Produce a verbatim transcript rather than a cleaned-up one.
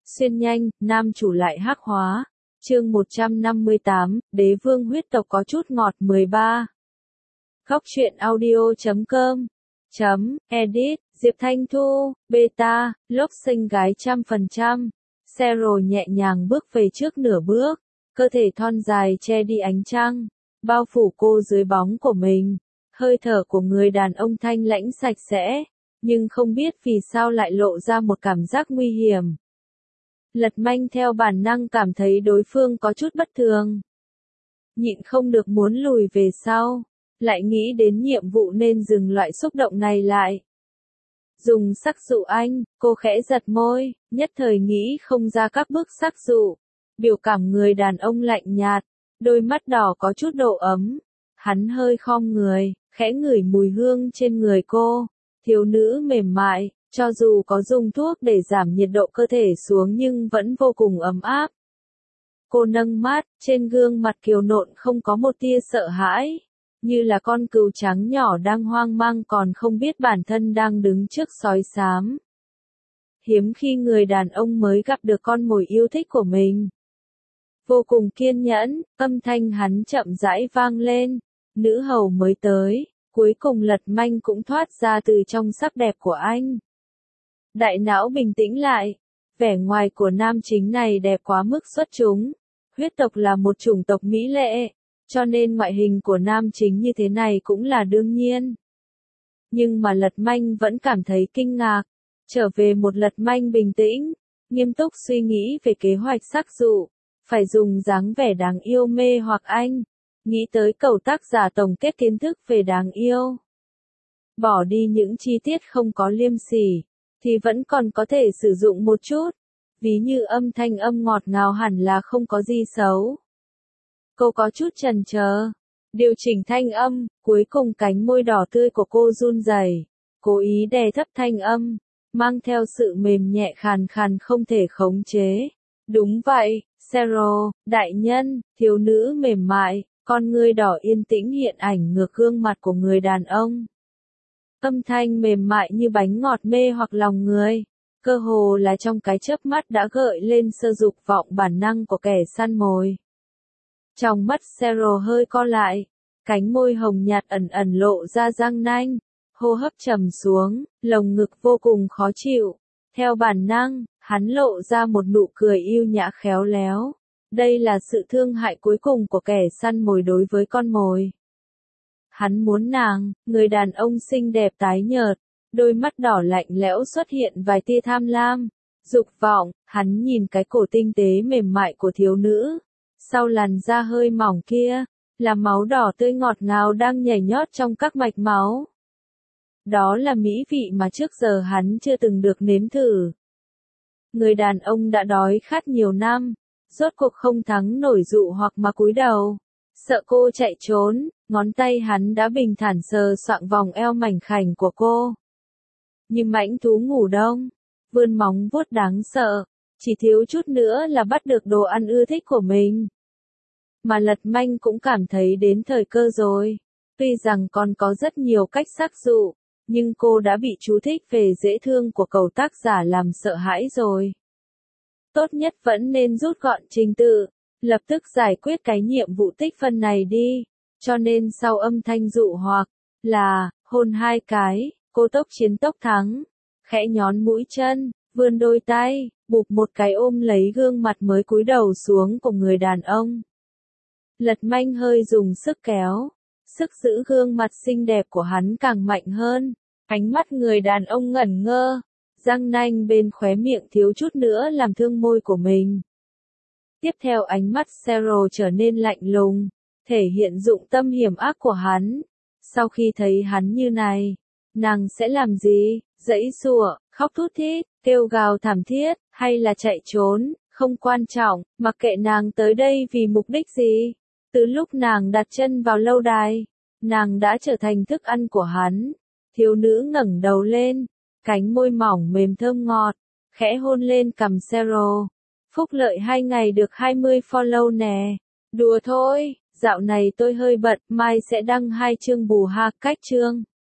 Xuyên nhanh, nam chủ lại hắc hóa. Chương một trăm năm mươi tám, Đế vương huyết tộc có chút ngọt mười ba. Góc truyện audio chấm com chấm edit, Diệp Thanh Thu, beta, lốc xinh gái trăm phần trăm. Zero nhẹ nhàng bước về trước nửa bước, cơ thể thon dài che đi ánh trăng, bao phủ cô dưới bóng của mình. Hơi thở của người đàn ông thanh lãnh sạch sẽ, nhưng không biết vì sao lại lộ ra một cảm giác nguy hiểm. Lật Manh theo bản năng cảm thấy đối phương có chút bất thường. Nhịn không được muốn lùi về sau, lại nghĩ đến nhiệm vụ nên dừng loại xúc động này lại. Dùng sắc dụ anh, cô khẽ giật môi, nhất thời nghĩ không ra các bước sắc dụ. Biểu cảm người đàn ông lạnh nhạt, đôi mắt đỏ có chút độ ấm. Hắn hơi khom người, khẽ ngửi mùi hương trên người cô. Thiếu nữ mềm mại, cho dù có dùng thuốc để giảm nhiệt độ cơ thể xuống nhưng vẫn vô cùng ấm áp. Cô nâng mắt, trên gương mặt kiều nộn không có một tia sợ hãi, như là con cừu trắng nhỏ đang hoang mang còn không biết bản thân đang đứng trước sói xám. Hiếm khi người đàn ông mới gặp được con mồi yêu thích của mình. Vô cùng kiên nhẫn, âm thanh hắn chậm rãi vang lên, nữ hầu mới tới, cuối cùng Lật Manh cũng thoát ra từ trong sắc đẹp của anh. Đại não bình tĩnh lại, vẻ ngoài của nam chính này đẹp quá mức xuất chúng. Huyết tộc là một chủng tộc mỹ lệ, cho nên ngoại hình của nam chính như thế này cũng là đương nhiên. Nhưng mà Lật Manh vẫn cảm thấy kinh ngạc, trở về một Lật Manh bình tĩnh, nghiêm túc suy nghĩ về kế hoạch sắc dụ, phải dùng dáng vẻ đáng yêu mê hoặc anh, nghĩ tới cầu tác giả tổng kết kiến thức về đáng yêu. Bỏ đi những chi tiết không có liêm sỉ, thì vẫn còn có thể sử dụng một chút, ví như âm thanh âm ngọt ngào hẳn là không có gì xấu. Cô có chút chần chờ, điều chỉnh thanh âm, cuối cùng cánh môi đỏ tươi của cô run rẩy, cố ý đè thấp thanh âm, mang theo sự mềm nhẹ khàn khàn không thể khống chế. Đúng vậy, Zero, đại nhân, thiếu nữ mềm mại, con ngươi đỏ yên tĩnh hiện ảnh ngược gương mặt của người đàn ông. Âm thanh mềm mại như bánh ngọt mê hoặc lòng người, cơ hồ là trong cái chớp mắt đã gợi lên sơ dục vọng bản năng của kẻ săn mồi. Trong mắt Zero hơi co lại, cánh môi hồng nhạt ẩn ẩn lộ ra răng nanh, hô hấp trầm xuống, lồng ngực vô cùng khó chịu. Theo bản năng, hắn lộ ra một nụ cười yêu nhã khéo léo. Đây là sự thương hại cuối cùng của kẻ săn mồi đối với con mồi. Hắn muốn nàng, người đàn ông xinh đẹp tái nhợt, đôi mắt đỏ lạnh lẽo xuất hiện vài tia tham lam, dục vọng. Hắn nhìn cái cổ tinh tế mềm mại của thiếu nữ, sau làn da hơi mỏng kia, là máu đỏ tươi ngọt ngào đang nhảy nhót trong các mạch máu. Đó là mỹ vị mà trước giờ hắn chưa từng được nếm thử. Người đàn ông đã đói khát nhiều năm, rốt cuộc không thắng nổi dụ hoặc mà cúi đầu. Sợ cô chạy trốn, ngón tay hắn đã bình thản sờ soạng vòng eo mảnh khảnh của cô. Như mãnh thú ngủ đông, vươn móng vuốt đáng sợ, chỉ thiếu chút nữa là bắt được đồ ăn ưa thích của mình. Mà Lật Manh cũng cảm thấy đến thời cơ rồi. Tuy rằng còn có rất nhiều cách sắc dụ, nhưng cô đã bị chú thích về dễ thương của cầu tác giả làm sợ hãi rồi. Tốt nhất vẫn nên rút gọn trình tự, lập tức giải quyết cái nhiệm vụ tích phân này đi. Cho nên sau âm thanh dụ hoặc là hôn hai cái, cô tốc chiến tốc thắng, khẽ nhón mũi chân, vươn đôi tay, bụp một cái ôm lấy gương mặt mới cúi đầu xuống của người đàn ông. Lật Manh hơi dùng sức kéo, sức giữ gương mặt xinh đẹp của hắn càng mạnh hơn. Ánh mắt người đàn ông ngẩn ngơ, răng nanh bên khóe miệng thiếu chút nữa làm thương môi của mình. Tiếp theo ánh mắt Zero trở nên lạnh lùng, thể hiện dụng tâm hiểm ác của hắn. Sau khi thấy hắn như này, nàng sẽ làm gì? Giãy giụa, khóc thút thít, kêu gào thảm thiết, hay là chạy trốn? Không quan trọng, mặc kệ nàng tới đây vì mục đích gì. Từ lúc nàng đặt chân vào lâu đài, nàng đã trở thành thức ăn của hắn. Thiếu nữ ngẩng đầu lên, cánh môi mỏng mềm thơm ngọt, khẽ hôn lên cằm Zero. Phúc lợi hai ngày được hai mươi follow nè. Đùa thôi, dạo này tôi hơi bận, mai sẽ đăng hai chương bù ha cách chương.